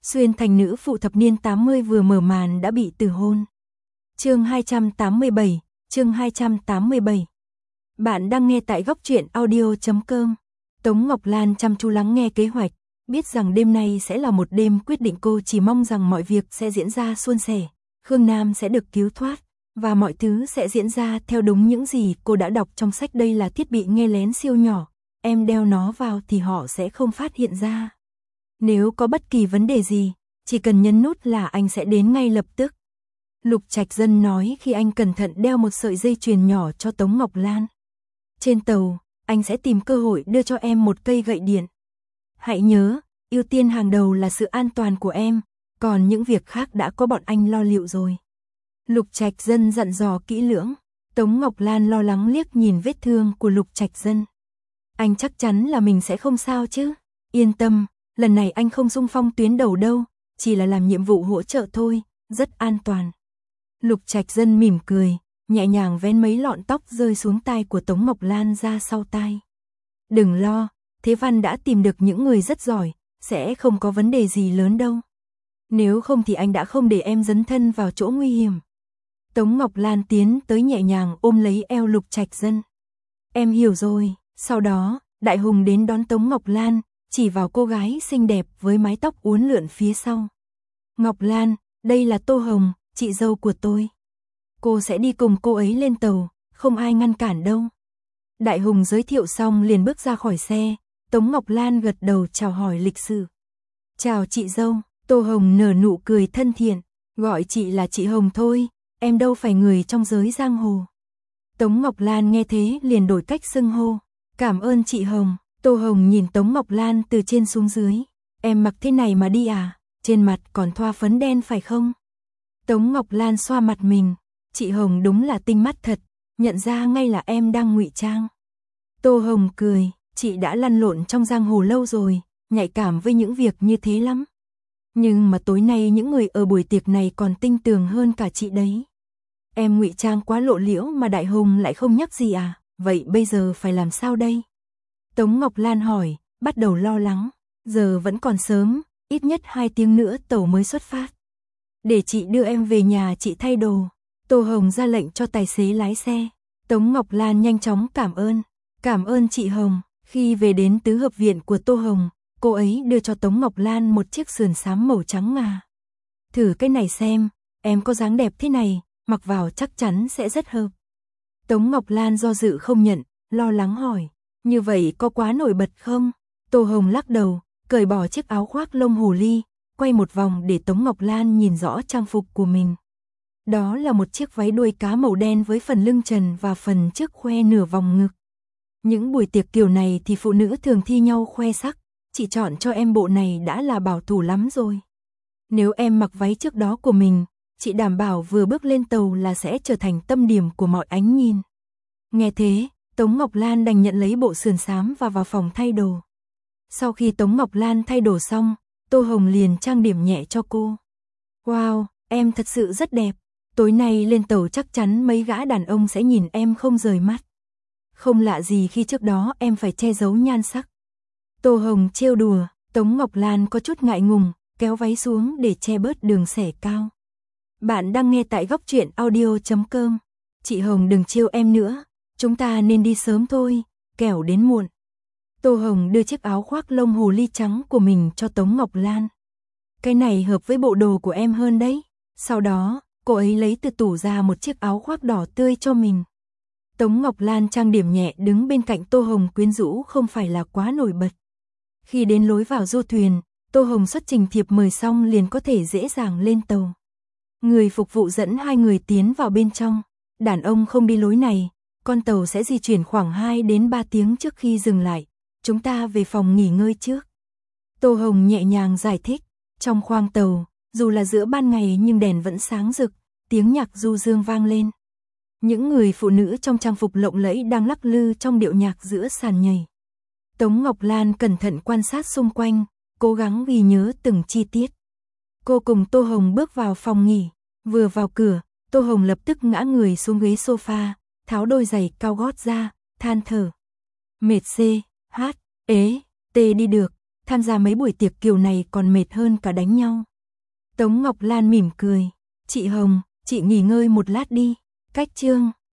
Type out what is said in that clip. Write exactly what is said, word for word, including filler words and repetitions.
Xuyên thành nữ phụ thập niên tám mươi vừa mở màn đã bị từ hôn. Chương hai trăm tám mươi bảy, chương hai trăm tám mươi bảy. Bạn đang nghe tại góc truyện audio chấm com. Tống Ngọc Lan chăm chú lắng nghe kế hoạch, biết rằng đêm nay sẽ là một đêm quyết định, cô chỉ mong rằng mọi việc sẽ diễn ra suôn sẻ, Khương Nam sẽ được cứu thoát, và mọi thứ sẽ diễn ra theo đúng những gì cô đã đọc trong sách. Đây là thiết bị nghe lén siêu nhỏ, em đeo nó vào thì họ sẽ không phát hiện ra. Nếu có bất kỳ vấn đề gì, chỉ cần nhấn nút là anh sẽ đến ngay lập tức. Lục Trạch Dân nói khi anh cẩn thận đeo một sợi dây chuyền nhỏ cho Tống Ngọc Lan. Trên tàu, anh sẽ tìm cơ hội đưa cho em một cây gậy điện. Hãy nhớ, ưu tiên hàng đầu là sự an toàn của em, còn những việc khác đã có bọn anh lo liệu rồi. Lục Trạch Dân dặn dò kỹ lưỡng. Tống Ngọc Lan lo lắng liếc nhìn vết thương của Lục Trạch Dân. Anh chắc chắn là mình sẽ không sao chứ? Yên tâm, lần này anh không xung phong tuyến đầu đâu, chỉ là làm nhiệm vụ hỗ trợ thôi, rất an toàn. Lục Trạch Dân mỉm cười, nhẹ nhàng vén mấy lọn tóc rơi xuống tai của Tống Ngọc Lan ra sau tai. Đừng lo, Thế Văn đã tìm được những người rất giỏi, sẽ không có vấn đề gì lớn đâu. Nếu không thì anh đã không để em dấn thân vào chỗ nguy hiểm. Tống Ngọc Lan tiến tới nhẹ nhàng ôm lấy eo Lục Trạch Dân. Em hiểu rồi. Sau đó, Đại Hùng đến đón Tống Ngọc Lan, chỉ vào cô gái xinh đẹp với mái tóc uốn lượn phía sau. Ngọc Lan, đây là Tô Hồng, chị dâu của tôi. Cô sẽ đi cùng cô ấy lên tàu, không ai ngăn cản đâu. Đại Hùng giới thiệu xong liền bước ra khỏi xe, Tống Ngọc Lan gật đầu chào hỏi lịch sự. Chào chị dâu, Tô Hồng nở nụ cười thân thiện, gọi chị là chị Hồng thôi, em đâu phải người trong giới giang hồ. Tống Ngọc Lan nghe thế liền đổi cách xưng hô. Cảm ơn chị Hồng. Tô Hồng nhìn Tống Ngọc Lan từ trên xuống dưới. Em mặc thế này mà đi à? Trên mặt còn thoa phấn đen phải không? Tống Ngọc Lan xoa mặt mình. Chị Hồng đúng là tinh mắt thật, nhận ra ngay là em đang ngụy trang. Tô Hồng cười, chị đã lăn lộn trong giang hồ lâu rồi, nhạy cảm với những việc như thế lắm. Nhưng mà tối nay những người ở buổi tiệc này còn tinh tường hơn cả chị đấy. Em ngụy trang quá lộ liễu mà Đại Hùng lại không nhắc gì à? Vậy bây giờ phải làm sao đây? Tống Ngọc Lan hỏi, bắt đầu lo lắng. Giờ vẫn còn sớm, ít nhất hai tiếng nữa tàu mới xuất phát. Để chị đưa em về nhà chị thay đồ. Tô Hồng ra lệnh cho tài xế lái xe. Tống Ngọc Lan nhanh chóng cảm ơn. Cảm ơn chị Hồng. Khi về đến tứ hợp viện của Tô Hồng, cô ấy đưa cho Tống Ngọc Lan một chiếc sườn xám màu trắng ngà. Thử cái này xem, em có dáng đẹp thế này, mặc vào chắc chắn sẽ rất hợp. Tống Ngọc Lan do dự không nhận, lo lắng hỏi, như vậy có quá nổi bật không? Tô Hồng lắc đầu, cởi bỏ chiếc áo khoác lông hồ ly, quay một vòng để Tống Ngọc Lan nhìn rõ trang phục của mình. Đó là một chiếc váy đuôi cá màu đen với phần lưng trần và phần trước khoe nửa vòng ngực. Những buổi tiệc kiểu này thì phụ nữ thường thi nhau khoe sắc, chị chọn cho em bộ này đã là bảo thủ lắm rồi. Nếu em mặc váy trước đó của mình, chị đảm bảo vừa bước lên tàu là sẽ trở thành tâm điểm của mọi ánh nhìn. Nghe thế, Tống Ngọc Lan đành nhận lấy bộ sườn xám và vào phòng thay đồ. Sau khi Tống Ngọc Lan thay đồ xong, Tô Hồng liền trang điểm nhẹ cho cô. Wow, em thật sự rất đẹp. Tối nay lên tàu chắc chắn mấy gã đàn ông sẽ nhìn em không rời mắt. Không lạ gì khi trước đó em phải che giấu nhan sắc. Tô Hồng trêu đùa, Tống Ngọc Lan có chút ngại ngùng, kéo váy xuống để che bớt đường xẻ cao. Bạn đang nghe tại góc truyện audio chấm com. Chị Hồng đừng trêu em nữa, chúng ta nên đi sớm thôi, kẻo đến muộn. Tô Hồng đưa chiếc áo khoác lông hồ ly trắng của mình cho Tống Ngọc Lan. Cái này hợp với bộ đồ của em hơn đấy. Sau đó, cô ấy lấy từ tủ ra một chiếc áo khoác đỏ tươi cho mình. Tống Ngọc Lan trang điểm nhẹ đứng bên cạnh Tô Hồng quyến rũ không phải là quá nổi bật. Khi đến lối vào du thuyền, Tô Hồng xuất trình thiệp mời xong liền có thể dễ dàng lên tàu. Người phục vụ dẫn hai người tiến vào bên trong. Đàn ông không đi lối này, con tàu sẽ di chuyển khoảng hai đến ba tiếng trước khi dừng lại. Chúng ta về phòng nghỉ ngơi trước. Tô Hồng nhẹ nhàng giải thích. Trong khoang tàu, dù là giữa ban ngày nhưng đèn vẫn sáng rực, tiếng nhạc du dương vang lên. Những người phụ nữ trong trang phục lộng lẫy đang lắc lư trong điệu nhạc giữa sàn nhảy. Tống Ngọc Lan cẩn thận quan sát xung quanh, cố gắng ghi nhớ từng chi tiết. Cô cùng Tô Hồng bước vào phòng nghỉ. Vừa vào cửa, Tô Hồng lập tức ngã người xuống ghế sofa, tháo đôi giày cao gót ra, than thở. Mệt xê, hát, ế, tê đi được. tham gia mấy buổi tiệc kiểu này còn mệt hơn cả đánh nhau. Tống Ngọc Lan mỉm cười, chị Hồng, chị nghỉ ngơi một lát đi, cách Trương